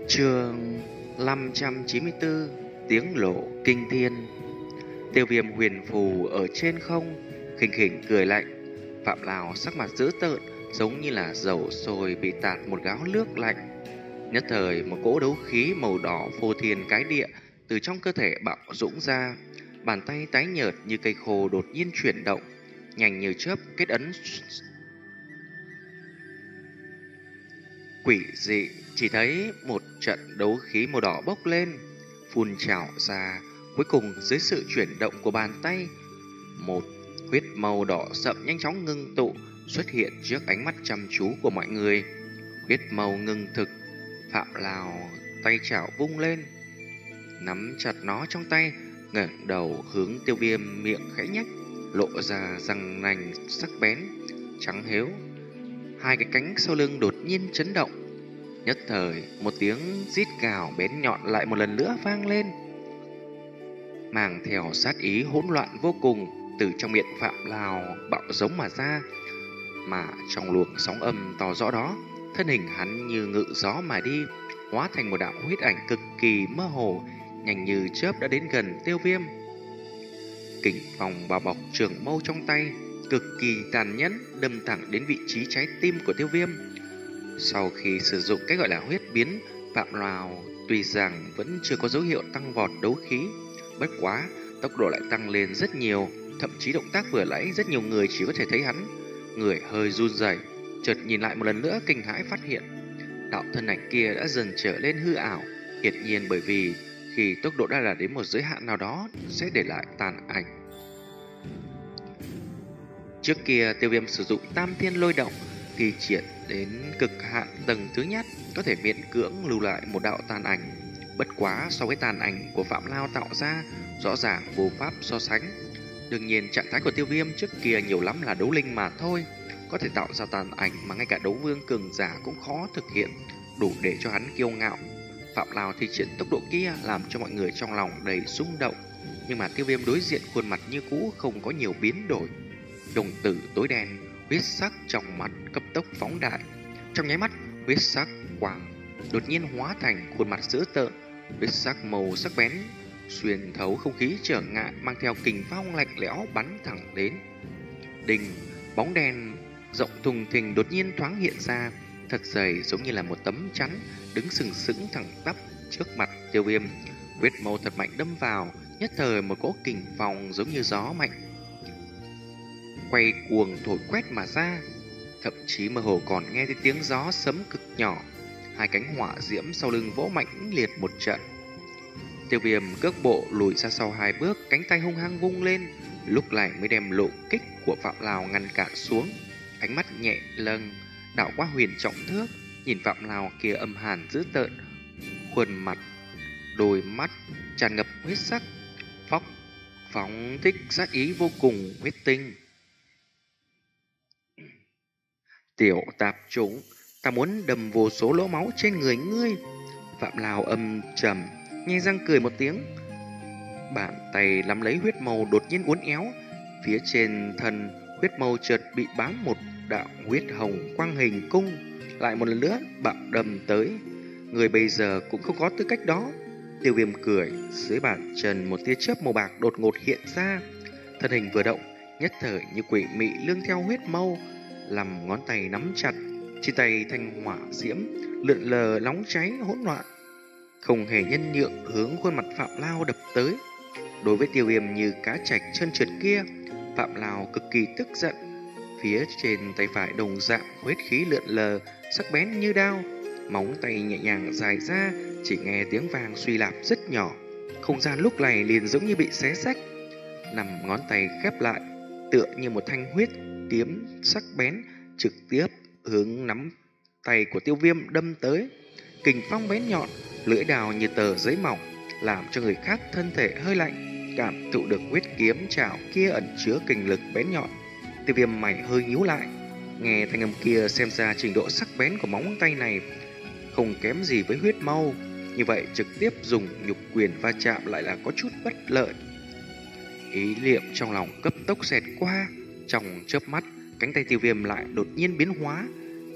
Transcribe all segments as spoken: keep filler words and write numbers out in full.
Chương năm trăm chín mươi tư. Tiếng lộ kinh thiên. Tiêu Viêm huyền phù ở trên không, khinh khỉnh cười lạnh. Phạm Lào sắc mặt dữ tợn, giống như là dầu sôi bị tạt một gáo nước lạnh. Nhất thời một cỗ đấu khí màu đỏ phô thiên cái địa từ trong cơ thể bạo dũng ra. Bàn tay tái nhợt như cây khô đột nhiên chuyển động, nhanh như chớp kết ấn quỷ dị. Chỉ thấy một trận đấu khí màu đỏ bốc lên, phun trào ra. Cuối cùng dưới sự chuyển động của bàn tay, một huyết màu đỏ sậm nhanh chóng ngưng tụ xuất hiện trước ánh mắt chăm chú của mọi người. Huyết màu ngưng thực. Phạm Lào tay chảo vung lên, nắm chặt nó trong tay, ngẩng đầu hướng Tiêu Viêm, miệng khẽ nhếch, lộ ra răng nanh sắc bén trắng hếu. Hai cái cánh sau lưng đột nhiên chấn động. Nhất thời một tiếng rít gào bén nhọn lại một lần nữa vang lên, mang theo sát ý hỗn loạn vô cùng từ trong miệng Phạm Lào bạo giống mà ra. Mà trong luồng sóng âm to rõ đó, thân hình hắn như ngự gió mà đi, hóa thành một đạo huyết ảnh cực kỳ mơ hồ, nhanh như chớp đã đến gần Tiêu Viêm. Kình phong bao bọc trường mâu trong tay, cực kỳ tàn nhẫn, đâm thẳng đến vị trí trái tim của Tiêu Viêm. Sau khi sử dụng cái gọi là huyết biến, Phạm Lào tuy rằng vẫn chưa có dấu hiệu tăng vọt đấu khí, bất quá tốc độ lại tăng lên rất nhiều. Thậm chí động tác vừa nãy rất nhiều người chỉ có thể thấy hắn người hơi run rẩy, chợt nhìn lại một lần nữa kinh hãi phát hiện đạo thân ảnh kia đã dần trở lên hư ảo. Hiển nhiên bởi vì khi tốc độ đã đạt đến một giới hạn nào đó sẽ để lại tàn ảnh. Trước kia Tiêu Viêm sử dụng Tam Thiên Lôi Động thi triển đến cực hạn tầng thứ nhất, có thể miễn cưỡng lưu lại một đạo tàn ảnh. Bất quá so với tàn ảnh của Phạm Lao tạo ra, rõ ràng vô pháp so sánh. Đương nhiên trạng thái của Tiêu Viêm trước kia nhiều lắm là đấu linh mà thôi, có thể tạo ra tàn ảnh mà ngay cả đấu vương cường giả cũng khó thực hiện, đủ để cho hắn kiêu ngạo. Phạm Lao thi triển tốc độ kia làm cho mọi người trong lòng đầy xung động, nhưng mà Tiêu Viêm đối diện khuôn mặt như cũ, không có nhiều biến đổi. Đồng tử tối đen, huyết sắc trong mặt cấp tốc phóng đại. Trong nháy mắt, huyết sắc quang đột nhiên hóa thành khuôn mặt dữ tợn, huyết sắc màu sắc bén xuyên thấu không khí trở ngại, mang theo kình phong lạnh lẽo bắn thẳng đến. Đình, bóng đen rộng thùng thình đột nhiên thoáng hiện ra, thật dày giống như là một tấm chắn, đứng sừng sững thẳng tắp trước mặt Tiêu Viêm. Huyết mâu thật mạnh đâm vào, nhất thời một cỗ kình phong giống như gió mạnh quay cuồng thổi quét mà ra, thậm chí mơ hồ còn nghe thấy tiếng gió sấm cực nhỏ. Hai cánh hỏa diễm sau lưng vỗ mạnh liệt một trận. Tiêu Viêm cước bộ lùi ra sau hai bước, cánh tay hung hăng vung lên, lúc này mới đem lộ kích của Phạm Lào ngăn cản xuống. Ánh mắt nhẹ lâng, đảo qua huyền trọng thước, nhìn Phạm Lào kia âm hàn dữ tợn, khuôn mặt, đôi mắt tràn ngập huyết sắc, phóc phóng thích sát ý vô cùng huyết tinh. Tiểu tạp chủng, ta muốn đâm vô số lỗ máu trên người ngươi. Phạm Lào âm trầm, nhe răng cười một tiếng. Bàn tay nắm lấy huyết mâu đột nhiên uốn éo, phía trên thân huyết mâu chợt bị bám một đạo huyết hồng quang hình cung, lại một lần nữa bạo đâm tới. Người bây giờ cũng không có tư cách đó. Tiêu Viêm cười, dưới bàn chân một tia chớp màu bạc đột ngột hiện ra, thân hình vừa động, nhất thời như quỷ mị lương theo huyết mâu, làm ngón tay nắm chặt, trên tay thanh hỏa diễm lượn lờ nóng cháy hỗn loạn, không hề nhân nhượng hướng khuôn mặt Phạm Lao đập tới. Đối với Tiêu Viêm như cá trạch trơn trượt kia, Phạm Lao cực kỳ tức giận. Phía trên tay phải đồng dạng huyết khí lượn lờ, sắc bén như đao, móng tay nhẹ nhàng dài ra, chỉ nghe tiếng vang suy lạp rất nhỏ. Không gian lúc này liền giống như bị xé rách, nằm ngón tay khép lại, tựa như một thanh huyết kiếm sắc bén trực tiếp hướng nắm tay của Tiêu Viêm đâm tới. Kình phong bén nhọn, lưỡi đào như tờ giấy mỏng, làm cho người khác thân thể hơi lạnh, cảm thụ được huyết kiếm chảo kia ẩn chứa kình lực bén nhọn. Tiêu Viêm mày hơi nhíu lại, nghe thanh âm kia xem ra trình độ sắc bén của móng tay này không kém gì với huyết mâu, như vậy trực tiếp dùng nhục quyền va chạm lại là có chút bất lợi. Ý niệm trong lòng cấp tốc xẹt qua, trong chớp mắt, cánh tay Tiêu Viêm lại đột nhiên biến hóa.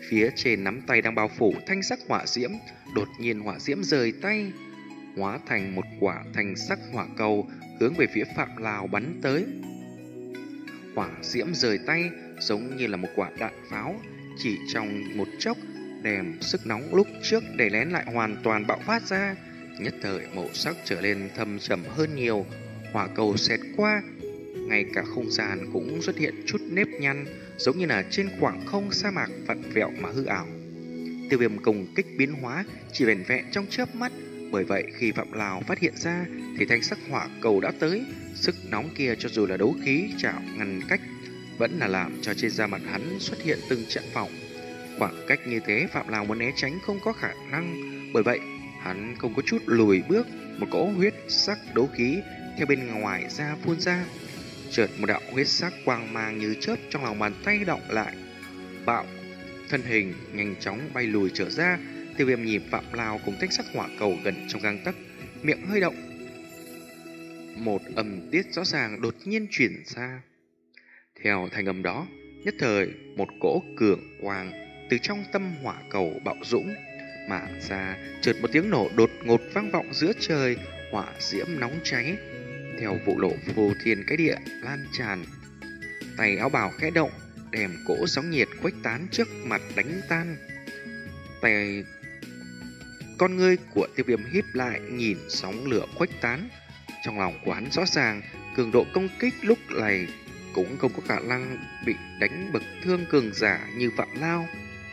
Phía trên nắm tay đang bao phủ thanh sắc hỏa diễm, đột nhiên hỏa diễm rời tay, hóa thành một quả thanh sắc hỏa cầu hướng về phía Phạm Lào bắn tới. Hỏa diễm rời tay giống như là một quả đạn pháo, chỉ trong một chốc, đem sức nóng lúc trước đè nén lại hoàn toàn bạo phát ra. Nhất thời màu sắc trở lên thâm trầm hơn nhiều, hỏa cầu xẹt qua, ngay cả không gian cũng xuất hiện chút nếp nhăn, giống như là trên khoảng không sa mạc vặn vẹo mà hư ảo. Tiêu Viêm công kích biến hóa chỉ vẻn vẹn trong chớp mắt, bởi vậy khi Phạm Lào phát hiện ra thì thanh sắc hỏa cầu đã tới. Sức nóng kia cho dù là đấu khí chảo ngăn cách, vẫn là làm cho trên da mặt hắn xuất hiện từng trận phỏng. Khoảng cách như thế Phạm Lào muốn né tránh không có khả năng, bởi vậy hắn không có chút lùi bước. Một cỗ huyết sắc đấu khí theo bên ngoài ra phun ra. Chợt một đạo huyết sắc quang mang như chớp trong lòng bàn tay động lại, bạo, thân hình nhanh chóng bay lùi trở ra. Tiêu Viêm nhìn Phạm Lào cùng thanh sắc hỏa cầu gần trong gang tấc, miệng hơi động. Một âm tiết rõ ràng đột nhiên chuyển ra. Theo thanh âm đó, nhất thời một cỗ cường quang từ trong tâm hỏa cầu bạo dũng mà ra, chợt một tiếng nổ đột ngột vang vọng giữa trời, hỏa diễm nóng cháy theo vụ nổ vô thiên cái địa lan tràn. Tay áo bào khẽ động, đem cỗ sóng nhiệt khuếch tán trước mặt đánh tan. Tay con ngươi của Tiêu Viêm híp lại nhìn sóng lửa khuếch tán, trong lòng của hắn rõ ràng cường độ công kích lúc này cũng không có khả năng bị đánh bậc thương cường giả như Phạm Lao.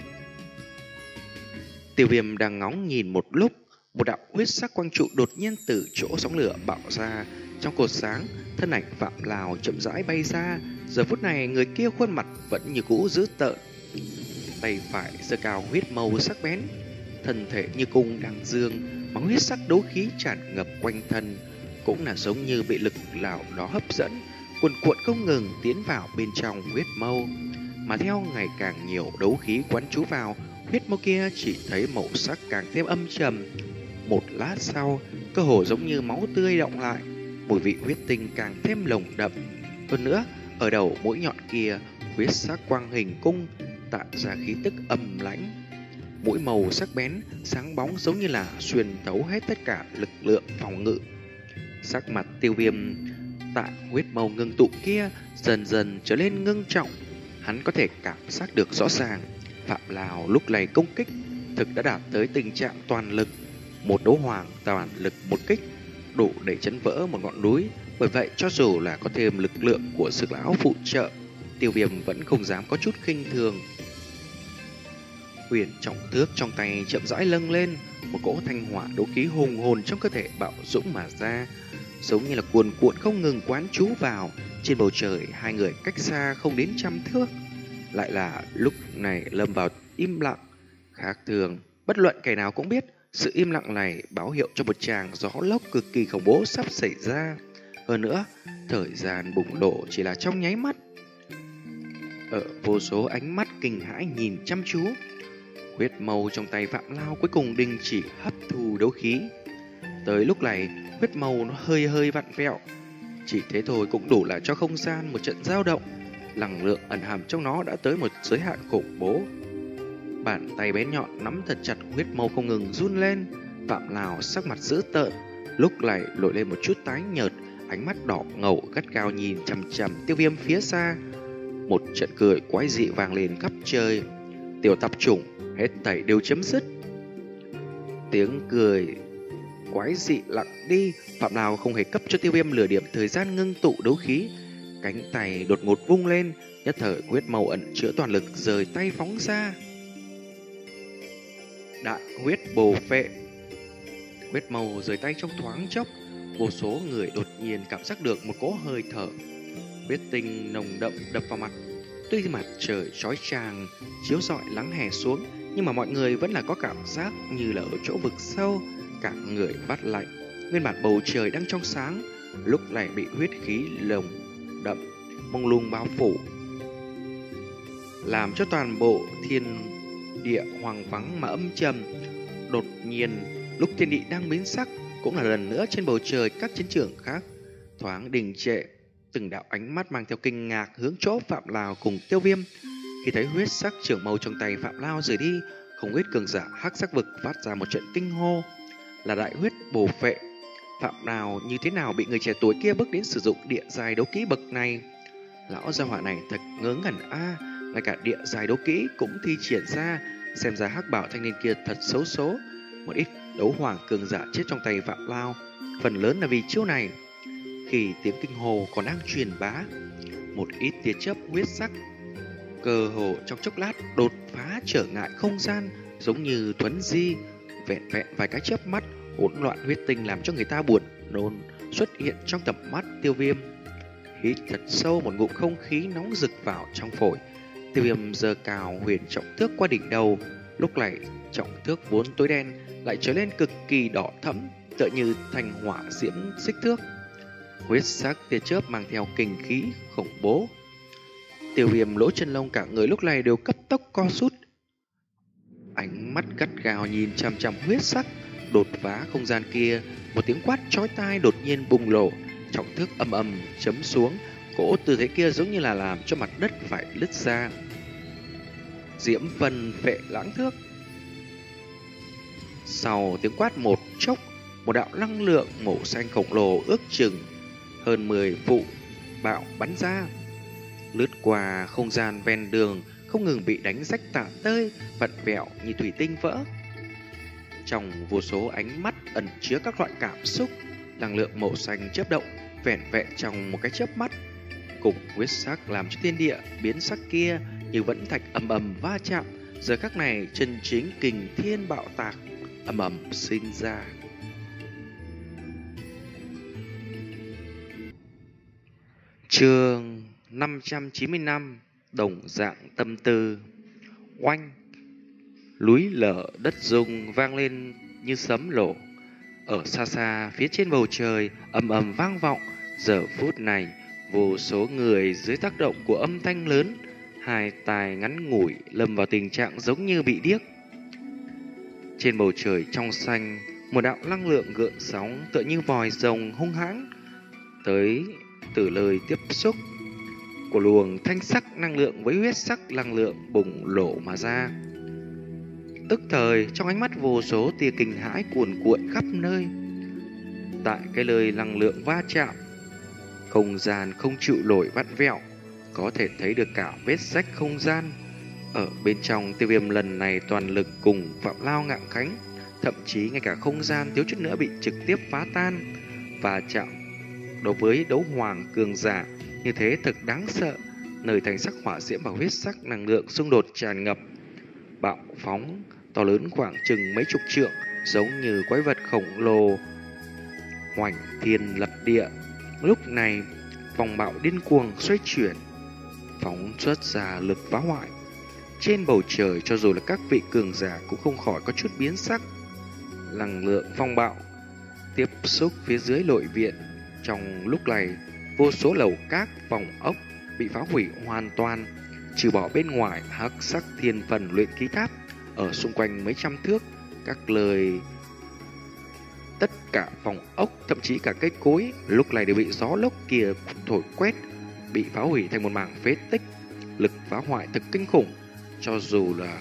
Tiêu Viêm đang ngóng nhìn một lúc, một đạo huyết sắc quang trụ đột nhiên từ chỗ sóng lửa bạo ra. Trong cột sáng, thân ảnh Phạm Lào chậm rãi bay ra. Giờ phút này người kia khuôn mặt vẫn như cũ dữ tợn, tay phải giơ cao huyết màu sắc bén, thân thể như cung đang dương, mà huyết sắc đấu khí tràn ngập quanh thân, cũng là giống như bị lực nào đó hấp dẫn, cuồn cuộn không ngừng tiến vào bên trong huyết mâu. Mà theo ngày càng nhiều đấu khí quán trú vào, huyết mâu kia chỉ thấy màu sắc càng thêm âm trầm. Một lát sau, cơ hồ giống như máu tươi động lại, mùi vị huyết tinh càng thêm nồng đậm. Hơn nữa, ở đầu mũi nhọn kia, huyết sắc quang hình cung tạo ra khí tức âm lãnh. Mũi màu sắc bén, sáng bóng giống như là xuyên thấu hết tất cả lực lượng phòng ngự. Sắc mặt Tiêu Viêm tại huyết màu ngưng tụ kia dần dần trở nên ngưng trọng. Hắn có thể cảm giác được rõ ràng, Phạm Lào lúc này công kích thực đã đạt tới tình trạng toàn lực. Một đấu hoàng toàn lực một kích đủ để chấn vỡ một ngọn núi. Bởi vậy cho dù là có thêm lực lượng của Dược lão phụ trợ, Tiêu Viêm vẫn không dám có chút khinh thường. Huyền trọng thước trong tay chậm rãi lâng lên, một cỗ thanh hỏa đấu khí hùng hồn trong cơ thể bạo dũng mà ra, giống như là cuồn cuộn không ngừng quán trú vào. Trên bầu trời hai người cách xa không đến trăm thước, lại là lúc này lâm vào im lặng khác thường. Bất luận kẻ nào cũng biết sự im lặng này báo hiệu cho một tràng gió lốc cực kỳ khủng bố sắp xảy ra. Hơn nữa, thời gian bùng nổ chỉ là trong nháy mắt. Ở vô số ánh mắt kinh hãi nhìn chăm chú, huyết mâu trong tay Phạm Lao cuối cùng đình chỉ hấp thu đấu khí. Tới lúc này, huyết mâu nó hơi hơi vặn vẹo. Chỉ thế thôi cũng đủ là cho không gian một trận dao động. Năng lượng ẩn hàm trong nó đã tới một giới hạn khủng bố. Bàn tay bén nhọn nắm thật chặt huyết mâu không ngừng run lên. Phạm Lào sắc mặt dữ tợn, lúc này nổi lên một chút tái nhợt, ánh mắt đỏ ngầu gắt gao nhìn chằm chằm Tiêu Viêm phía xa. Một trận cười quái dị vang lên khắp trời. Tiểu tạp chủng, hết thảy đều chấm dứt. Tiếng cười quái dị lặng đi. Phạm Lào không hề cấp cho Tiêu Viêm lửa điểm thời gian ngưng tụ đấu khí. Cánh tay đột ngột vung lên, nhất thời huyết mâu ẩn chứa toàn lực rời tay phóng ra. Đại huyết bồ phệ. Huyết mâu rời tay trong thoáng chốc, vô số người đột nhiên cảm giác được một cỗ hơi thở huyết tinh nồng đậm đập vào mặt. Tuy mặt trời chói chang chiếu rọi nắng hè xuống, nhưng mà mọi người vẫn là có cảm giác như là ở chỗ vực sâu, cả người phát lạnh. Nguyên bản bầu trời đang trong sáng, lúc này bị huyết khí lồng đậm mông lung bao phủ, làm cho toàn bộ thiên địa hoang vắng mà âm trầm. Đột nhiên, lúc thiên địa đang biến sắc, cũng là lần nữa trên bầu trời các chiến trường khác thoáng đình trệ. Từng đạo ánh mắt mang theo kinh ngạc hướng chỗ Phạm Lào cùng Tiêu Viêm. Khi thấy huyết sắc trường mâu trong tay Phạm Lao rời đi, không ít cường giả hắc sắc vực phát ra một trận kinh hô. Là đại huyết bổ phệ. Phạm Lao như thế nào bị người trẻ tuổi kia bước đến sử dụng địa giai đấu kỹ bậc này? Lão gia hỏa này thật ngớ ngẩn a, ngay cả địa giai đấu kỹ cũng thi triển ra, xem ra hắc bảo thanh niên kia thật xấu số. Một ít đấu hoàng cường giả chết trong tay Phạm Lao, phần lớn là vì chiêu này. Khi tiếng kinh hồ còn đang truyền bá, một ít tia chớp huyết sắc cơ hồ trong chốc lát đột phá trở ngại không gian, giống như thuấn di, vẹn vẹn vài cái chớp mắt, hỗn loạn huyết tinh làm cho người ta buồn nôn xuất hiện trong tầm mắt Tiêu Viêm. Hít thật sâu một ngụm không khí nóng rực vào trong phổi, Tiêu Viêm giơ cào huyền trọng thước qua đỉnh đầu. Lúc này trọng thước vốn tối đen lại trở lên cực kỳ đỏ thẫm, tựa như thành hỏa diễm xích thước. Huyết sắc tia chớp mang theo kinh khí khủng bố. Tiêu Viêm lỗ chân lông cả người lúc này đều cấp tốc co rút, ánh mắt gắt gao nhìn chằm chằm huyết sắc đột phá không gian kia. Một tiếng quát chói tai đột nhiên bùng nổ, trọng thước ầm ầm chấm xuống, cỗ tư thế kia giống như là làm cho mặt đất phải nứt ra. Diễm vân phệ lãng thước. Sau tiếng quát một chốc, một đạo năng lượng màu xanh khổng lồ ước chừng hơn mười vụ bạo bắn ra, lướt qua không gian ven đường, không ngừng bị đánh rách tả tơi, vặn vẹo như thủy tinh vỡ. Trong vô số ánh mắt ẩn chứa các loại cảm xúc, năng lượng màu xanh chớp động, vẻn vẹn trong một cái chớp mắt, cùng huyết sắc làm cho thiên địa biến sắc kia như vẫn thạch ầm ầm va chạm. Giờ khắc này chân chính kình thiên bạo tạc ầm ầm sinh ra. Chương năm trăm chín mươi lăm, đồng dạng tâm tư. Oanh! Núi lở đất rung vang lên như sấm nổ. Ở xa xa phía trên bầu trời ầm ầm vang vọng. Giờ phút này vô số người dưới tác động của âm thanh lớn, hai tai ngắn ngủi lâm vào tình trạng giống như bị điếc. Trên bầu trời trong xanh, một đạo năng lượng gợn sóng tựa như vòi rồng hung hãn tới từ lời tiếp xúc của luồng thanh sắc năng lượng với huyết sắc năng lượng bùng nổ mà ra. Tức thời trong ánh mắt vô số tia kinh hãi cuồn cuộn khắp nơi. Tại cái lời năng lượng va chạm, không gian không chịu nổi vặn vẹo, có thể thấy được cả vết rách không gian. Ở bên trong, Tiêu Viêm lần này toàn lực cùng Phạm Lao ngạng khánh, thậm chí ngay cả không gian thiếu chút nữa bị trực tiếp phá tan và chạm. Đối với đấu hoàng cường giả như thế thực đáng sợ, nơi thành sắc hỏa diễm và huyết sắc năng lượng xung đột tràn ngập, bạo phóng to lớn khoảng chừng mấy chục trượng, giống như quái vật khổng lồ hoành thiên lập địa. Lúc này vòng bạo điên cuồng xoay chuyển, phóng xuất ra lực phá hoại. Trên bầu trời cho dù là các vị cường giả cũng không khỏi có chút biến sắc. Năng lượng phong bạo tiếp xúc phía dưới nội viện. Trong lúc này, vô số lầu các phòng ốc bị phá hủy hoàn toàn, trừ bỏ bên ngoài hắc sắc thiên phần luyện khí tháp ở xung quanh mấy trăm thước. Các lời tất cả phòng ốc, thậm chí cả cây cối lúc này đều bị gió lốc kia thổi quét, bị phá hủy thành một mảng phế tích. Lực phá hoại thực kinh khủng, cho dù là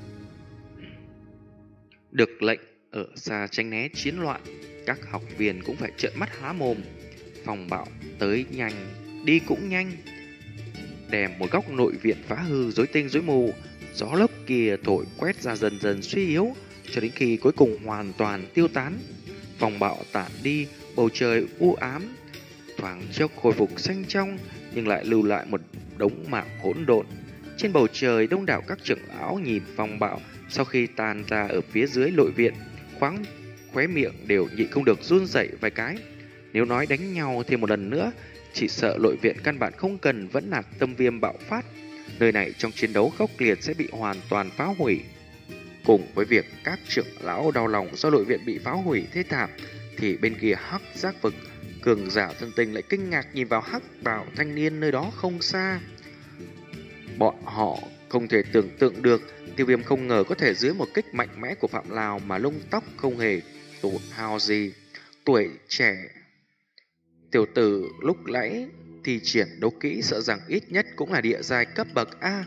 được lệnh ở xa tránh né chiến loạn, các học viên cũng phải trợn mắt há mồm. Phòng bạo tới nhanh, đi cũng nhanh, đem một góc nội viện phá hư rối tinh rối mù. Gió lốc kia thổi quét ra dần dần suy yếu, cho đến khi cuối cùng hoàn toàn tiêu tán. Phòng bạo tản đi, bầu trời u ám, thoáng chốc khôi phục xanh trong, nhưng lại lưu lại một đống mảng hỗn độn. Trên bầu trời đông đảo các trưởng lão nhìn phong bạo sau khi tan ra ở phía dưới nội viện, khoáng khóe miệng đều nhịn không được run rẩy vài cái. Nếu nói đánh nhau thêm một lần nữa, chỉ sợ nội viện căn bản không cần vẫn nạt tâm viêm bạo phát. Nơi này trong chiến đấu khốc liệt sẽ bị hoàn toàn phá hủy. Cùng với việc các trưởng lão đau lòng do nội viện bị phá hủy thê thảm, thì bên kia hắc giác vực, cường giả thân tình lại kinh ngạc nhìn vào hắc bào thanh niên nơi đó không xa. Bọn họ không thể tưởng tượng được Tiêu Viêm không ngờ có thể dưới một kích mạnh mẽ của Phạm Lào mà lông tóc không hề tổn hao gì. Tuổi trẻ tiểu tử lúc nãy thì triển đấu kỹ sợ rằng ít nhất cũng là địa giai cấp bậc A,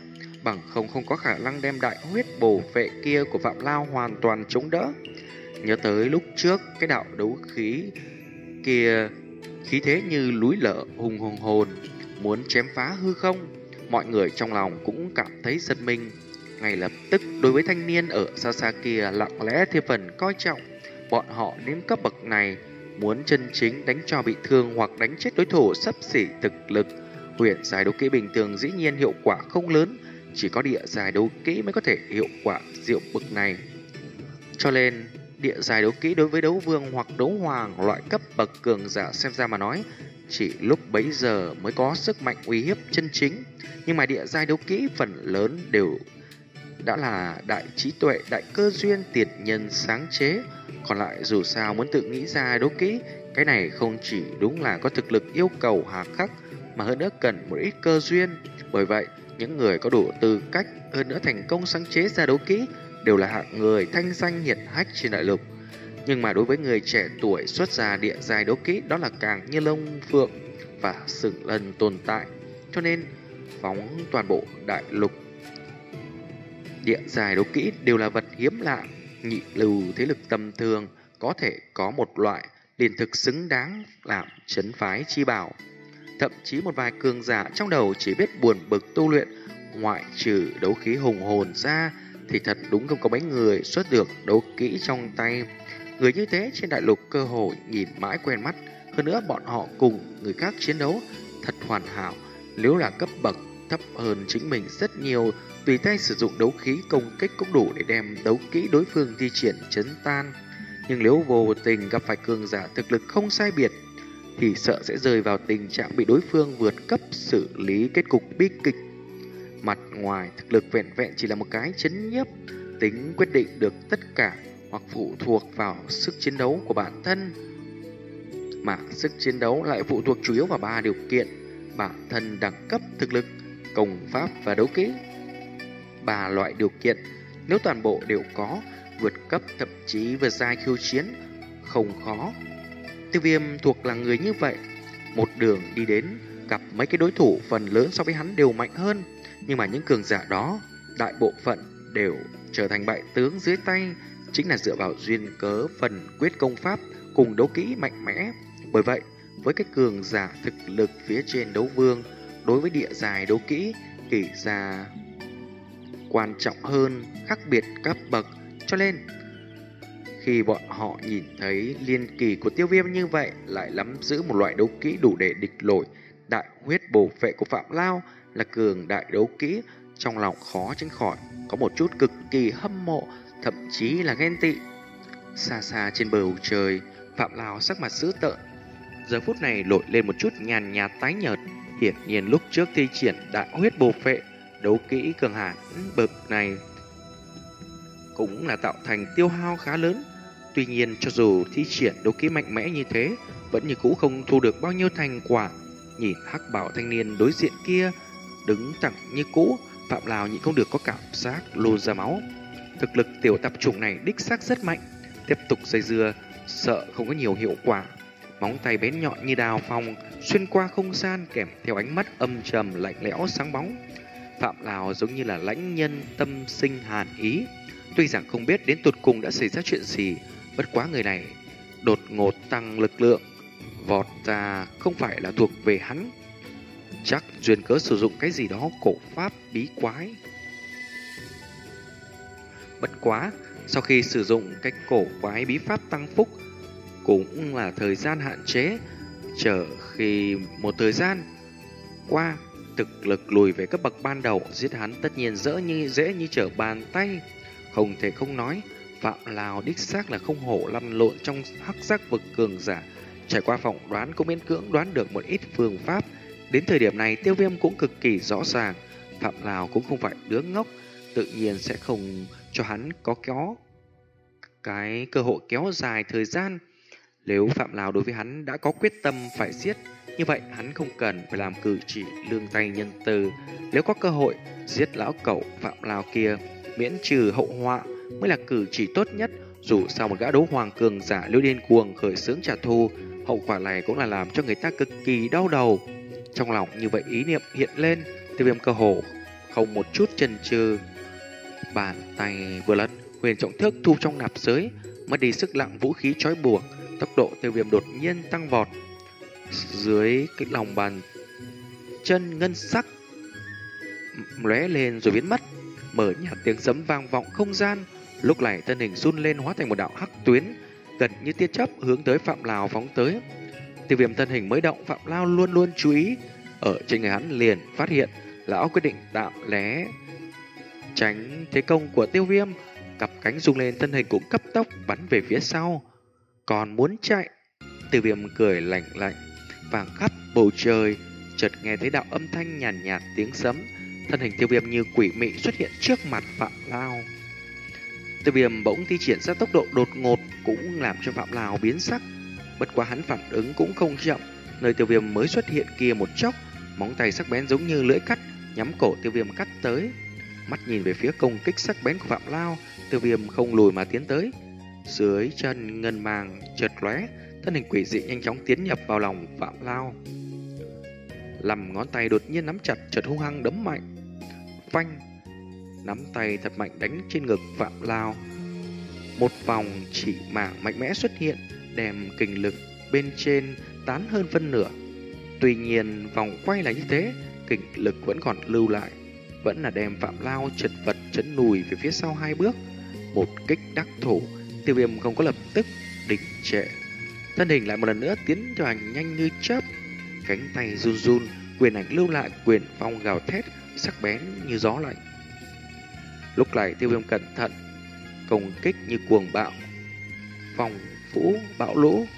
bằng không không có khả năng đem đại huyết bổ vệ kia của Phạm Lao hoàn toàn chống đỡ. Nhớ tới lúc trước cái đạo đấu khí kia, khí thế như núi lở hùng hùng hồn, muốn chém phá hư không. Mọi người trong lòng cũng cảm thấy giật mình. Ngay lập tức đối với thanh niên ở xa xa kia lặng lẽ thêm phần coi trọng. Bọn họ đến cấp bậc này, muốn chân chính đánh cho bị thương hoặc đánh chết đối thủ sắp xỉ thực lực, huyền giải đấu kỹ bình thường dĩ nhiên hiệu quả không lớn, chỉ có địa giải đấu kỹ mới có thể hiệu quả diệu bậc này. Cho nên địa giải đấu kỹ đối với đấu vương hoặc đấu hoàng loại cấp bậc cường giả xem ra mà nói, chỉ lúc bấy giờ mới có sức mạnh uy hiếp chân chính. Nhưng mà địa giai đấu kỹ phần lớn đều đã là đại trí tuệ, đại cơ duyên tiền nhân sáng chế. Còn lại dù sao muốn tự nghĩ ra đấu kỹ, cái này không chỉ đúng là có thực lực yêu cầu hà khắc, mà hơn nữa cần một ít cơ duyên. Bởi vậy, những người có đủ tư cách hơn nữa thành công sáng chế ra đấu kỹ đều là hạng người thanh danh hiển hách trên đại lục. Nhưng mà đối với người trẻ tuổi xuất ra địa giai đấu kỹ, đó là càng như lông phượng và sừng lần tồn tại. Cho nên phóng toàn bộ đại lục, địa giai đấu kỹ đều là vật hiếm lạ. Nhị lưu thế lực tầm thường có thể có một loại liền thực xứng đáng làm trấn phái chi bảo. Thậm chí một vài cường giả trong đầu chỉ biết buồn bực tu luyện, ngoại trừ đấu khí hùng hồn ra thì thật đúng không có mấy người xuất được đấu kỹ trong tay. Người như thế trên đại lục cơ hội nhìn mãi quen mắt. Hơn nữa bọn họ cùng người khác chiến đấu thật hoàn hảo. Nếu là cấp bậc thấp hơn chính mình rất nhiều, tùy tay sử dụng đấu khí công kích cũng đủ để đem đấu kỹ đối phương thi triển chấn tan. Nhưng nếu vô tình gặp phải cường giả thực lực không sai biệt, thì sợ sẽ rơi vào tình trạng bị đối phương vượt cấp, xử lý kết cục bi kịch. Mặt ngoài thực lực vẹn vẹn chỉ là một cái chấn nhiếp, tính quyết định được tất cả hoặc phụ thuộc vào sức chiến đấu của bản thân. Mà sức chiến đấu lại phụ thuộc chủ yếu vào ba điều kiện: bản thân, đẳng cấp, thực lực, công pháp và đấu kỹ. Ba loại điều kiện nếu toàn bộ đều có, vượt cấp thậm chí vượt giai khiêu chiến không khó. Tiêu Viêm thuộc là người như vậy, một đường đi đến gặp mấy cái đối thủ phần lớn so với hắn đều mạnh hơn, nhưng mà những cường giả đó đại bộ phận đều trở thành bại tướng dưới tay, chính là dựa vào duyên cớ phần quyết công pháp cùng đấu kỹ mạnh mẽ. Bởi vậy, với cái cường giả thực lực phía trên đấu vương, đối với địa giai đấu kỹ kể ra quan trọng hơn, khác biệt cấp bậc. Cho nên khi bọn họ nhìn thấy liên kỳ của Tiêu Viêm như vậy, lại nắm giữ một loại đấu kỹ đủ để địch nổi đại huyết bổ vệ của Phạm Lao là cường đại đấu kỹ, trong lòng khó tránh khỏi có một chút cực kỳ hâm mộ, thậm chí là ghen tị. Xa xa trên bầu trời, Phạm Lao sắc mặt dữ tợn, giờ phút này nổi lên một chút nhàn nhạt tái nhợt. Hiển nhiên lúc trước thi triển đại huyết bổ vệ đấu kỹ cường hãn bậc này cũng là tạo thành tiêu hao khá lớn. Tuy nhiên cho dù thi triển đấu kỹ mạnh mẽ như thế, vẫn như cũ không thu được bao nhiêu thành quả. Nhìn hắc bảo thanh niên đối diện kia đứng thẳng như cũ, Phạm Lào nhịn không được có cảm giác lùn ra máu. Thực lực tiểu tạp chủng này đích xác rất mạnh, tiếp tục dây dưa sợ không có nhiều hiệu quả. Móng tay bén nhọn như đào phong xuyên qua không gian, kèm theo ánh mắt âm trầm lạnh lẽo sáng bóng. Phạm Lào giống như là lãnh nhân tâm sinh hàn ý. Tuy rằng không biết đến tột cùng đã xảy ra chuyện gì, bất quá người này đột ngột tăng lực lượng vọt ra không phải là thuộc về hắn, chắc duyên cớ sử dụng cái gì đó cổ pháp bí quái. Bất quá sau khi sử dụng cái cổ quái bí pháp tăng phúc cũng là thời gian hạn chế, chờ khi một thời gian qua thực lực lùi về cấp bậc ban đầu, giết hắn tất nhiên dễ như dễ như trở bàn tay. Không thể không nói, Phạm Lào đích xác là không hổ lăn lộn trong hắc giác vực cường giả. Trải qua phỏng đoán cũng miễn cưỡng đoán được một ít phương pháp. Đến thời điểm này Tiêu Viêm cũng cực kỳ rõ ràng, Phạm Lào cũng không phải đứa ngốc, tự nhiên sẽ không cho hắn có kéo cái cơ hội kéo dài thời gian. Nếu Phạm Lào đối với hắn đã có quyết tâm phải giết, như vậy hắn không cần phải làm cử chỉ lương tay nhân từ. Nếu có cơ hội giết lão cẩu Phạm Lào kia, miễn trừ hậu họa mới là cử chỉ tốt nhất. Dù sao một gã đấu hoàng cường giả nếu điên cuồng khởi xướng trả thù, hậu quả này cũng là làm cho người ta cực kỳ đau đầu. Trong lòng như vậy ý niệm hiện lên, Tiêu Viêm cơ hồ không một chút chần chừ. Bàn tay vừa lật, huyền trọng thước thu trong nạp giới, mất đi sức nặng vũ khí trói buộc, tốc độ Tiêu Viêm đột nhiên tăng vọt. Dưới cái lòng bàn chân ngân sắc lóe lên rồi biến mất, mở nhạt tiếng sấm vang vọng không gian. Lúc này thân hình run lên hóa thành một đạo hắc tuyến, gần như tia chớp hướng tới Phạm Lào phóng tới. Tiêu Viêm thân hình mới động, Phạm Lao luôn luôn chú ý. Ở trên người hắn liền phát hiện lão quyết định tạm lé tránh thế công của Tiêu Viêm, cặp cánh rung lên, thân hình cũng cấp tốc bắn về phía sau. Còn muốn chạy? Tiêu Viêm cười lạnh lạnh, vàng khắp bầu trời. Chợt nghe thấy đạo âm thanh nhàn nhạt, nhạt tiếng sấm, thân hình Tiêu Viêm như quỷ mị xuất hiện trước mặt Phạm Lao. Tiêu Viêm bỗng thi triển ra tốc độ đột ngột cũng làm cho Phạm Lao biến sắc. Bất quá hắn phản ứng cũng không chậm, nơi Tiêu Viêm mới xuất hiện kia một chốc, móng tay sắc bén giống như lưỡi cắt nhắm cổ Tiêu Viêm cắt tới. Mắt nhìn về phía công kích sắc bén của Phạm Lao, Tiêu Viêm không lùi mà tiến tới. Dưới chân ngân màng chợt lóe, thân hình quỷ dị nhanh chóng tiến nhập vào lòng Phạm Lao. Lầm ngón tay đột nhiên nắm chặt, chợt hung hăng đấm mạnh. Phanh! Nắm tay thật mạnh đánh trên ngực Phạm Lao. Một vòng chỉ mảng mạnh mẽ xuất hiện, đem kình lực bên trên tán hơn phân nửa. Tuy nhiên vòng quay là như thế, kình lực vẫn còn lưu lại, vẫn là đem Phạm Lao chật vật chấn lùi về phía sau hai bước. Một kích đắc thủ, Tiêu Viêm không có lập tức đình trệ, thân hình lại một lần nữa tiến cho hành nhanh như chớp, cánh tay run run, quyền ảnh lưu lại, quyền phong gào thét sắc bén như gió lạnh. Lúc này Tiêu Viêm cẩn thận, công kích như cuồng bạo, phong vũ bão lũ.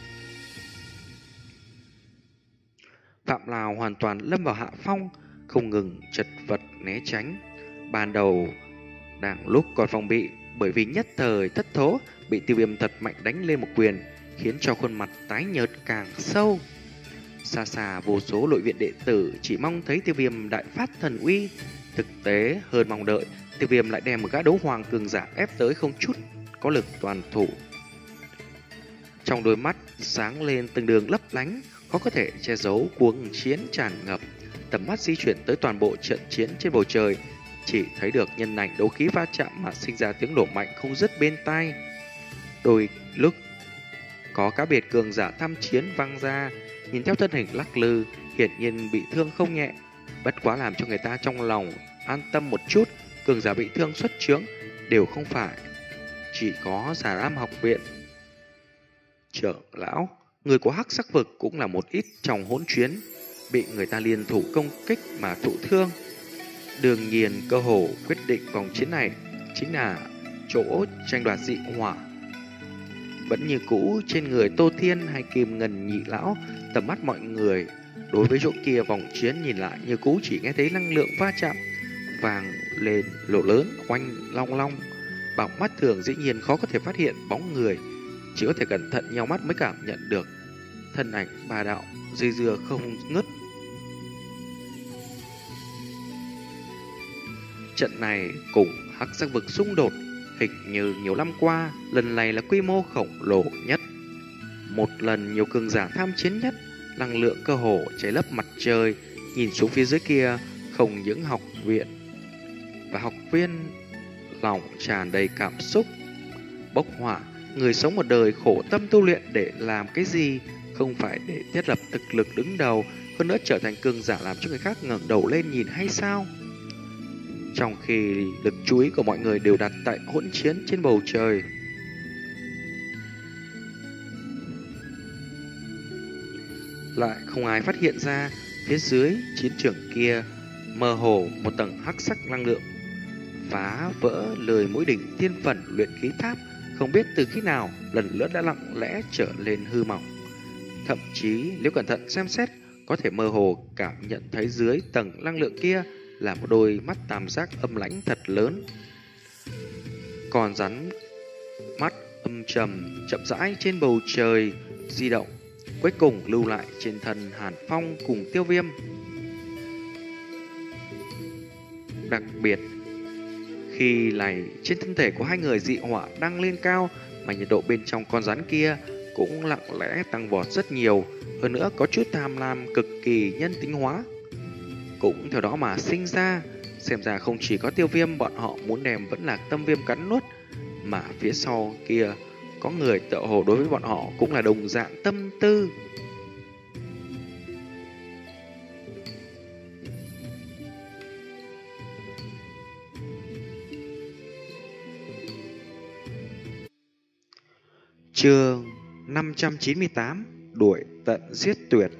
Phạm Lào hoàn toàn lâm vào hạ phong, không ngừng chật vật né tránh. Ban đầu đang lúc còn phòng bị, bởi vì nhất thời thất thố bị Tiêu Viêm thật mạnh đánh lên một quyền, khiến cho khuôn mặt tái nhợt càng sâu. Xa xa vô số nội viện đệ tử chỉ mong thấy Tiêu Viêm đại phát thần uy, thực tế hơn mong đợi, Tiêu Viêm lại đem một gã đấu hoàng cường giả ép tới không chút có lực toàn thủ. Trong đôi mắt sáng lên từng đường lấp lánh, khó có thể che giấu cuồng chiến tràn ngập. Tầm mắt di chuyển tới toàn bộ trận chiến trên bầu trời, chỉ thấy được nhân ảnh đấu khí va chạm mà sinh ra tiếng nổ mạnh không dứt bên tai. Đôi lúc có cá biệt cường giả tham chiến vang ra, nhìn theo thân hình lắc lư, hiển nhiên bị thương không nhẹ. Bất quá làm cho người ta trong lòng an tâm một chút, cường giả bị thương xuất chướng đều không phải chỉ có Già Lam học viện. Trưởng lão, người của Hắc Sắc vực cũng là một ít trong hỗn chiến, bị người ta liên thủ công kích mà thụ thương. Đương nhiên cơ hồ quyết định vòng chiến này chính là chỗ tranh đoạt dị hỏa. Vẫn như cũ trên người Tô Thiên hay Kim Ngân nhị lão, tầm mắt mọi người đối với chỗ kia vòng chiến nhìn lại như cũ chỉ nghe thấy năng lượng va chạm vàng lên lộ lớn oanh long long. Bằng mắt thường dĩ nhiên khó có thể phát hiện bóng người, chỉ có thể cẩn thận nhau mắt mới cảm nhận được thân ảnh ba đạo dây dưa không ngớt. Trận này cùng Hắc Sắc vực xung đột hình như nhiều năm qua, lần này là quy mô khổng lồ nhất. Một lần nhiều cường giả tham chiến nhất, năng lượng cơ hồ cháy lấp mặt trời. Nhìn xuống phía dưới kia, không những học viện và học viên lòng tràn đầy cảm xúc bốc hỏa. Người sống một đời khổ tâm tu luyện để làm cái gì? Không phải để thiết lập thực lực đứng đầu, hơn nữa trở thành cường giả làm cho người khác ngẩng đầu lên nhìn hay sao? Trong khi lực chú ý của mọi người đều đặt tại hỗn chiến trên bầu trời, lại không ai phát hiện ra phía dưới chiến trường kia mơ hồ một tầng hắc sắc năng lượng phá vỡ lời mũi đỉnh thiên phần luyện khí tháp, không biết từ khi nào lần lượt đã lặng lẽ trở lên hư mỏng. Thậm chí nếu cẩn thận xem xét, có thể mơ hồ cảm nhận thấy dưới tầng năng lượng kia là một đôi mắt tam giác âm lãnh thật lớn. Còn rắn mắt âm trầm chậm rãi trên bầu trời di động, cuối cùng lưu lại trên thân Hàn Phong cùng Tiêu Viêm. Đặc biệt khi này trên thân thể của hai người dị hỏa đang lên cao, mà nhiệt độ bên trong con rắn kia cũng lặng lẽ tăng vọt rất nhiều, hơn nữa có chút tham lam cực kỳ nhân tính hóa cũng theo đó mà sinh ra. Xem ra không chỉ có Tiêu Viêm bọn họ muốn đem Vẫn Lạc Tâm Viêm cắn nuốt, mà phía sau kia có người tựa hồ đối với bọn họ cũng là đồng dạng tâm tư. Chương năm trăm chín mươi tám: Đuổi tận giết tuyệt.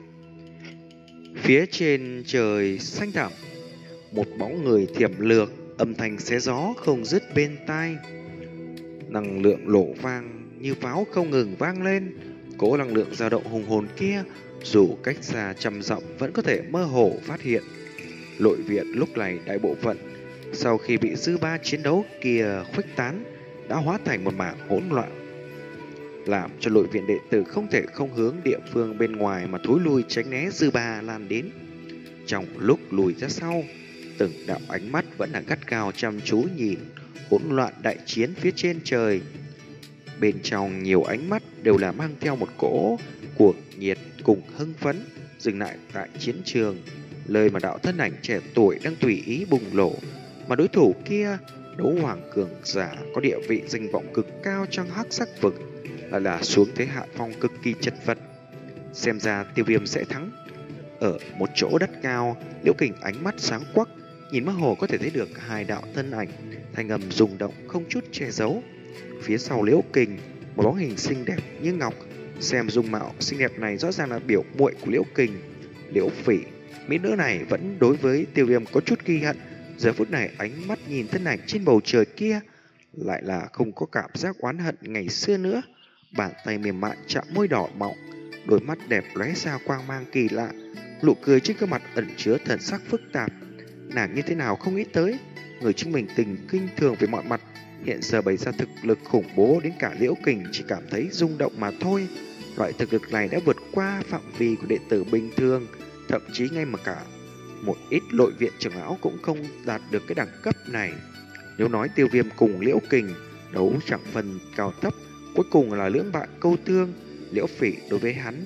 Phía trên trời xanh thẳm, một bóng người thiểm lược, âm thanh xé gió không dứt bên tai. Năng lượng nổ vang như pháo không ngừng vang lên, cỗ năng lượng dao động hùng hồn kia dù cách xa trăm dặm vẫn có thể mơ hồ phát hiện. Nội viện lúc này đại bộ phận sau khi bị dư ba chiến đấu kia khuếch tán đã hóa thành một mảng hỗn loạn, làm cho nội viện đệ tử không thể không hướng địa phương bên ngoài mà thối lui tránh né dư ba lan đến. Trong lúc lùi ra sau, từng đạo ánh mắt vẫn là gắt gao chăm chú nhìn hỗn loạn đại chiến phía trên trời. Bên trong nhiều ánh mắt đều là mang theo một cỗ cuồng nhiệt cùng hưng phấn, dừng lại tại chiến trường, lời mà đạo thân ảnh trẻ tuổi đang tùy ý bùng nổ, mà đối thủ kia, đấu hoàng cường giả có địa vị danh vọng cực cao trong hắc sắc vực, lại là xuống thế hạ phong cực kỳ chật vật. Xem ra Tiêu Viêm sẽ thắng. Ở một chỗ đất cao, Liễu Kình ánh mắt sáng quắc, nhìn mơ hồ có thể thấy được hai đạo thân ảnh, thanh âm rung động không chút che giấu. Phía sau Liễu Kình, một bóng hình xinh đẹp như ngọc, xem dung mạo xinh đẹp này rõ ràng là biểu muội của Liễu Kình, Liễu Phỉ. Mỹ nữ này vẫn đối với Tiêu Viêm có chút ghi hận. Giờ phút này ánh mắt nhìn thân ảnh trên bầu trời kia, lại là không có cảm giác oán hận ngày xưa nữa. Bàn tay mềm mại chạm môi đỏ mọng, đôi mắt đẹp lóe ra quang mang kỳ lạ, nụ cười trên gương mặt ẩn chứa thần sắc phức tạp. Nàng như thế nào không nghĩ tới, người chứng mình tình kinh thường về mọi mặt, hiện giờ bày ra thực lực khủng bố đến cả Liễu Kình chỉ cảm thấy rung động mà thôi. Loại thực lực này đã vượt qua phạm vi của đệ tử bình thường, thậm chí ngay mà cả một ít nội viện trưởng lão cũng không đạt được cái đẳng cấp này. Nếu nói Tiêu Viêm cùng Liễu Kình đấu chẳng phần cao thấp, cuối cùng là lưỡng bại câu thương, Liễu Phỉ đối với hắn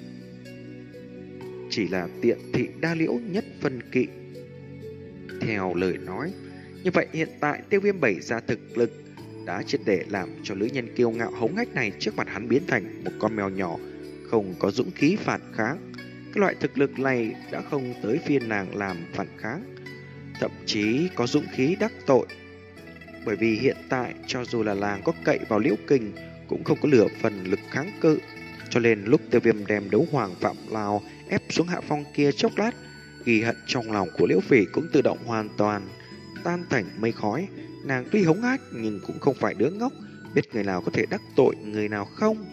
chỉ là tiện thị đa liễu nhất phân kỵ. Theo lời nói như vậy, hiện tại Tiêu Viêm bày ra thực lực đã triệt để làm cho nữ nhân kiêu ngạo hống hách này trước mặt hắn biến thành một con mèo nhỏ, không có dũng khí phản kháng. Cái loại thực lực này đã không tới phiên nàng làm phản kháng, thậm chí có dũng khí đắc tội. Bởi vì hiện tại cho dù là làng có cậy vào Liễu Kình cũng không có lửa phần lực kháng cự, cho nên lúc Tiêu Viêm đem đấu hoàng Phạm Lao ép xuống hạ phong kia chốc lát, ghi hận trong lòng của Liễu Phỉ cũng tự động hoàn toàn tan thành mây khói. Nàng tuy hống hách nhưng cũng không phải đứa ngốc, biết người nào có thể đắc tội người nào không.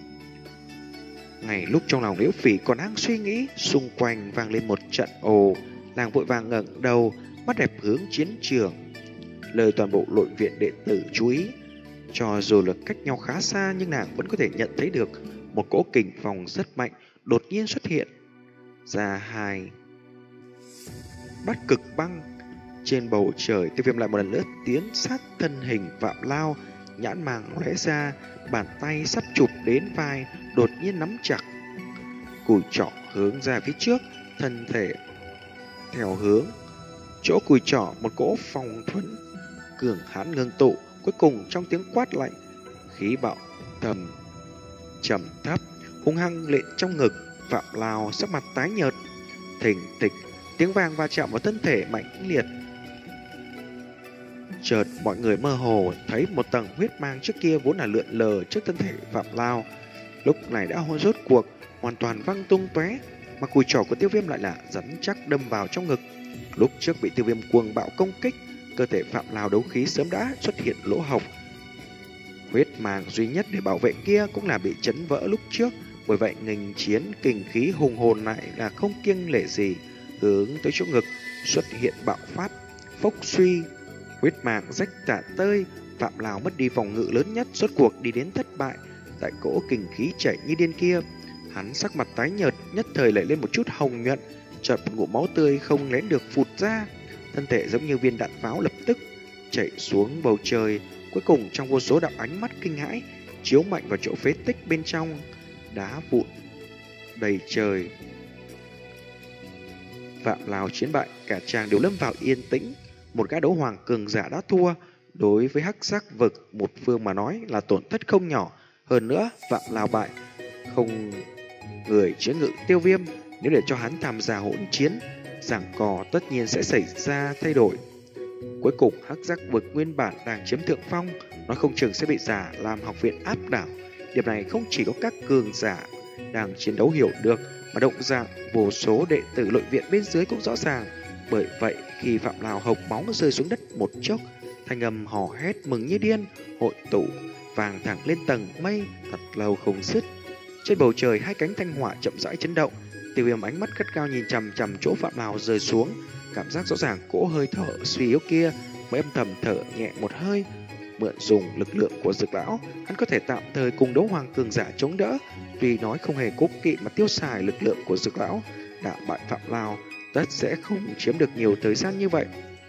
Ngay lúc trong lòng Liễu Phỉ còn đang suy nghĩ, xung quanh vang lên một trận ồ, nàng vội vàng ngẩng đầu, mắt đẹp hướng chiến trường, lời toàn bộ nội viện đệ tử chú ý. Cho dù là cách nhau khá xa nhưng nàng vẫn có thể nhận thấy được một cỗ kình phong rất mạnh đột nhiên xuất hiện ra. Hai bát cực băng trên bầu trời, Tiêu Viêm lại một lần nữa tiến sát thân hình Phạm Lao, nhãn màng lóe ra, bàn tay sắp chụp đến vai đột nhiên nắm chặt cùi trỏ hướng ra phía trước, thân thể theo hướng chỗ cùi trỏ, một cỗ phong thuẫn cường hãn ngưng tụ. Cuối cùng trong tiếng quát lạnh, khí bạo thầm trầm thấp hung hăng lệ trong ngực Phạm Lao, sắc mặt tái nhợt. Thình thịch tiếng vang va chạm vào thân thể mạnh liệt. Chợt mọi người mơ hồ thấy một tầng huyết mang trước kia vốn là lượn lờ trước thân thể Phạm Lao, lúc này đã hôn rốt cuộc hoàn toàn văng tung tóe, mà cùi trỏ của Tiêu Viêm lại là rắn chắc đâm vào trong ngực. Lúc trước bị Tiêu Viêm cuồng bạo công kích, cơ thể Phạm Lao đấu khí sớm đã xuất hiện lỗ hổng. Huyết màng duy nhất để bảo vệ kia cũng là bị chấn vỡ lúc trước, bởi vậy nghênh chiến kình khí hùng hồn lại là không kiêng lệ gì hướng tới chỗ ngực xuất hiện bạo phát. Phốc suy, huyết màng rách tả tơi, Phạm Lao mất đi phòng ngự lớn nhất, rốt cuộc đi đến thất bại. Tại cỗ kình khí chảy như điên kia, hắn sắc mặt tái nhợt, nhất thời lại lên một chút hồng nhuận, chợt một ngụm máu tươi không nén được phụt ra, thân thể giống như viên đạn pháo lập tức chạy xuống bầu trời. Cuối cùng trong vô số đạo ánh mắt kinh hãi chiếu mạnh vào chỗ phế tích bên trong, đá vụn đầy trời. Phạm Lao chiến bại, cả chàng đều lâm vào yên tĩnh. Một gã đấu hoàng cường giả đã thua. Đối với hắc sắc vực một phương mà nói là tổn thất không nhỏ. Hơn nữa, Phạm Lao bại không người chế ngự Tiêu Viêm. Nếu để cho hắn tham gia hỗn chiến, giằng co tất nhiên sẽ xảy ra thay đổi. Cuối cùng hắc giác vực nguyên bản đang chiếm thượng phong, nó không chừng sẽ bị giả làm học viện áp đảo. Điểm này không chỉ có các cường giả đang chiến đấu hiểu được, mà động dạng vô số đệ tử nội viện bên dưới cũng rõ ràng. Bởi vậy khi Phạm Lào hộc máu rơi xuống đất một chốc, thanh âm hò hét mừng như điên hội tụ vàng thẳng lên tầng mây thật lâu không dứt. Trên bầu trời hai cánh thanh hỏa chậm rãi chấn động. Tiêu Viêm ánh mắt gắt cao nhìn chằm chằm chỗ Phạm Lào rơi xuống, cảm giác rõ ràng cỗ hơi thở suy yếu kia, mới âm thầm thở nhẹ một hơi. Mượn dùng lực lượng của Dược lão, hắn có thể tạm thời cùng đấu hoàng cường giả chống đỡ. Tuy nói không hề cố kỵ mà tiêu xài lực lượng của Dược lão, đả bại Phạm Lào tất sẽ không chiếm được nhiều thời gian như vậy.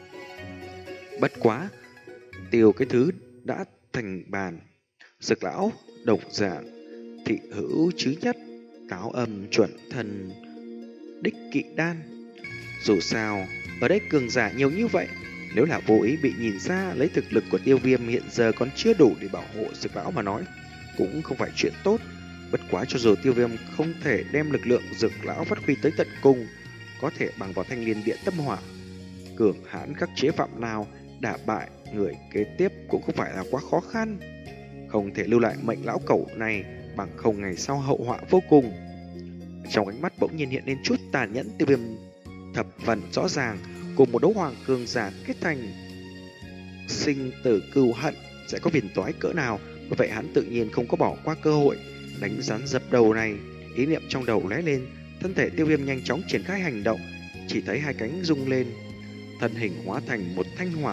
Bất quá, tiêu cái thứ đã thành bàn. Dược lão độc dạng thị hữu chứ nhất, cáo âm chuẩn thần đích kỵ đan. Dù sao, ở đây cường giả nhiều như vậy, nếu là vô ý bị nhìn ra, lấy thực lực của Tiêu Viêm hiện giờ còn chưa đủ để bảo hộ Dược lão mà nói, cũng không phải chuyện tốt. Bất quá cho dù Tiêu Viêm không thể đem lực lượng Dược lão phát huy tới tận cùng, có thể bằng vào thanh liên điện tâm hỏa cường hãn khắc chế Phạm Lào, đả bại người kế tiếp cũng không phải là quá khó khăn. Không thể lưu lại mệnh lão cẩu này, bằng không ngày sau hậu họa vô cùng. Trong ánh mắt bỗng nhiên hiện lên chút tàn nhẫn. Tiêu Viêm thập phần rõ ràng, cùng một đấu hoàng cường giả kết thành sinh tử cừu hận sẽ có phiền toái cỡ nào. Bởi vậy hắn tự nhiên không có bỏ qua cơ hội đánh rắn dập đầu này. Ý niệm trong đầu lóe lên, thân thể Tiêu Viêm nhanh chóng triển khai hành động. Chỉ thấy hai cánh rung lên, thân hình hóa thành một thanh hỏa,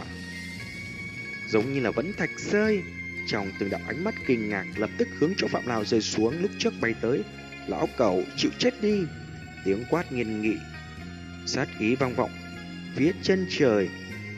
giống như là vẫn thạch rơi. Trong từng đạo ánh mắt kinh ngạc lập tức hướng chỗ Phạm Lào rơi xuống lúc trước bay tới. Lão cẩu chịu chết đi! Tiếng quát nghiền nghị, sát ý vang vọng phía chân trời.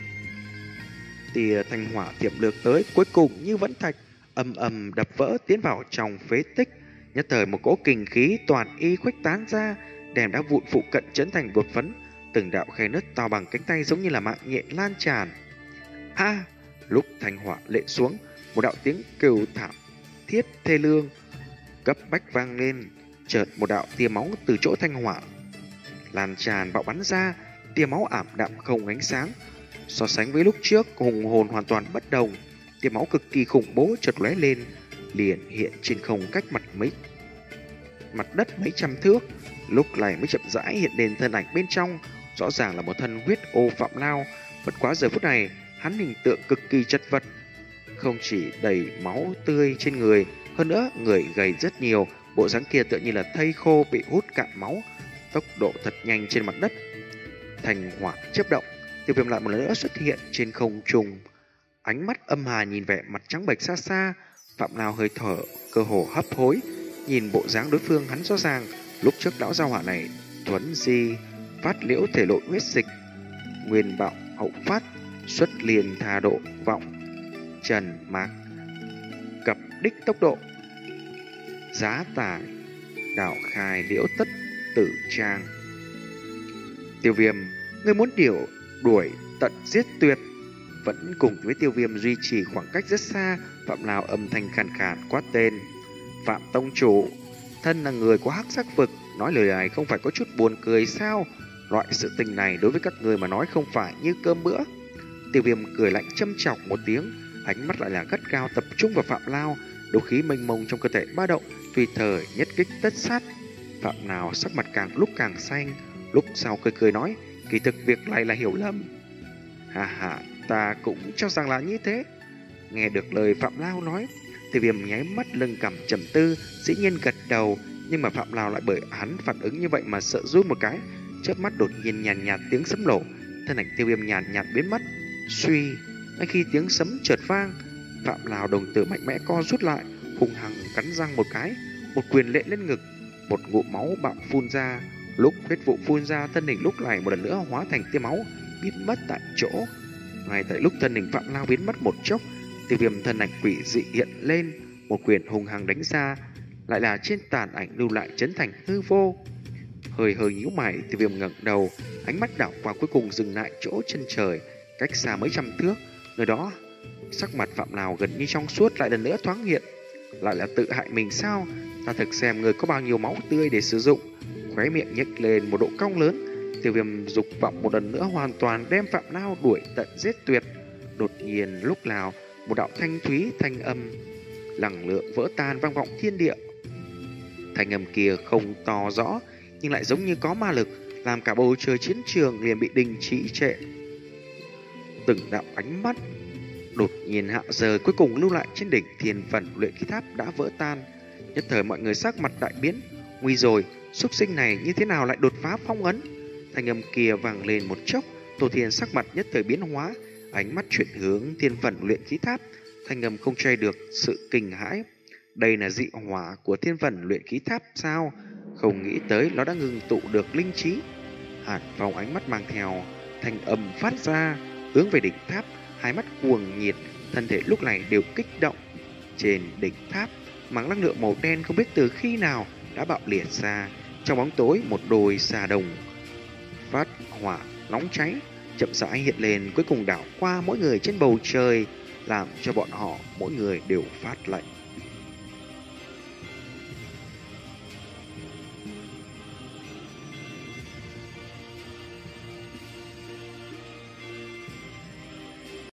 Tia thanh hỏa tiệm lược tới, cuối cùng như vẫn thạch ầm ầm đập vỡ tiến vào trong phế tích. Nhất thời một cỗ kinh khí toàn y khuếch tán ra, đem đá vụn phụ cận chấn thành bột phấn. Từng đạo khe nứt to bằng cánh tay giống như là mạng nhện lan tràn. A! Lúc thanh hỏa lệ xuống, một đạo tiếng kêu thảm thiết thê lương cấp bách vang lên. Chợt một đạo tia máu từ chỗ thanh hỏa lan tràn bạo bắn ra, tia máu ảm đạm không ánh sáng. So sánh với lúc trước, hùng hồn hoàn toàn bất đồng. Tia máu cực kỳ khủng bố chợt lóe lên, liền hiện trên không cách mặt mấy mặt đất mấy trăm thước. Lúc này mới chậm rãi hiện lên thân ảnh bên trong, rõ ràng là một thân huyết ô Phạm Lao. Bất quá giờ phút này, hắn hình tượng cực kỳ chật vật, không chỉ đầy máu tươi trên người, hơn nữa người gầy rất nhiều, bộ dáng kia tựa như là thây khô bị hút cạn máu, tốc độ thật nhanh trên mặt đất. Thành hỏa chớp động, Tiêu Viêm lại một lần nữa xuất hiện trên không trung, ánh mắt âm hà nhìn vẻ mặt trắng bệch xa xa. Phạm Lao hơi thở cơ hồ hấp hối, nhìn bộ dáng đối phương hắn rõ ràng lúc trước lão giao hỏa này thuấn di phát liễu thể lộ huyết dịch, nguyên bạo hậu phát, xuất liền tha độ vọng trần mạc cập đích tốc độ, giá tải đảo khai liễu tất tử trang. Tiêu Viêm, ngươi muốn điều đuổi tận giết tuyệt? Vẫn cùng với Tiêu Viêm duy trì khoảng cách rất xa, Phạm Lao âm thanh khàn khàn quát tên. Phạm tông chủ, thân là người của hắc sắc vực, nói lời này không phải có chút buồn cười sao? Loại sự tình này đối với các người mà nói không phải như cơm bữa. Tiêu Viêm cười lạnh châm chọc một tiếng, ánh mắt lại là gắt gao tập trung vào Phạm Lao, đấu khí mênh mông trong cơ thể ba động, tùy thời nhất kích tất sát. Phạm Lao sắc mặt càng lúc càng xanh, lúc sau cười cười nói, kỳ thực việc này là hiểu lầm. Hà hà, ta cũng cho rằng là như thế. Nghe được lời Phạm Lao nói, Tiêu Viêm nháy mắt lưng cằm trầm tư, dĩ nhiên gật đầu, nhưng mà Phạm Lao lại bởi hắn phản ứng như vậy mà sợ run một cái, chớp mắt đột nhiên nhàn nhạt, nhạt tiếng sấm nổ, thân ảnh Tiêu Viêm nhàn nhạt, nhạt biến mất. Suy, ngay khi tiếng sấm chợt vang, Phạm Lao đồng tử mạnh mẽ co rút lại, hung hăng cắn răng một cái, một quyền lệ lên ngực, một ngụm máu bạo phun ra. Lúc huyết vụ phun ra, thân hình lúc này một lần nữa hóa thành tia máu, biến mất tại chỗ. Ngay tại lúc thân hình Phạm Lao biến mất một chốc, Tiêu Viêm thân ảnh quỷ dị hiện lên, một quyền hung hăng đánh ra, lại là trên tàn ảnh lưu lại chấn thành hư vô. Hơi hơi nhíu mày, Tiêu Viêm ngẩng đầu, ánh mắt đảo qua cuối cùng dừng lại chỗ chân trời, cách xa mấy trăm thước, nơi đó sắc mặt Phạm Lào gần như trong suốt lại lần nữa thoáng hiện. Lại là tự hại mình sao? Ta thực xem người có bao nhiêu máu tươi để sử dụng. Khóe miệng nhếch lên một độ cong lớn. Tiêu Viêm dục vọng một lần nữa hoàn toàn đem Phạm Lao đuổi tận giết tuyệt. Đột nhiên lúc nào một đạo thanh thúy thanh âm lẳng lượng vỡ tan vang vọng thiên địa. Thanh âm kia không to rõ nhưng lại giống như có ma lực, làm cả bầu trời chiến trường liền bị đình trì trệ. Từng đạo ánh mắt đột nhiên hạ rơi cuối cùng lưu lại trên đỉnh thiên phần luyện khí tháp đã vỡ tan. Nhất thời mọi người sắc mặt đại biến. Nguy rồi, súc sinh này như thế nào lại đột phá phong ấn? Thanh âm kia vang lên một chốc, Tô Thiên sắc mặt nhất thời biến hóa, ánh mắt chuyển hướng thiên phần luyện khí tháp. Thanh âm không che được sự kinh hãi. Đây là dị hỏa của thiên phần luyện khí tháp sao? Không nghĩ tới nó đã ngừng tụ được linh trí. Hàn Phong ánh mắt mang theo thanh âm phát ra, hướng về đỉnh tháp, hai mắt cuồng nhiệt, thân thể lúc này đều kích động. Trên đỉnh tháp, mảng năng lượng màu đen không biết từ khi nào đã bạo liệt ra. Trong bóng tối, một đôi xà đồng phát hỏa nóng cháy chậm rãi hiện lên, cuối cùng đảo qua mỗi người trên bầu trời, làm cho bọn họ mỗi người đều phát lạnh.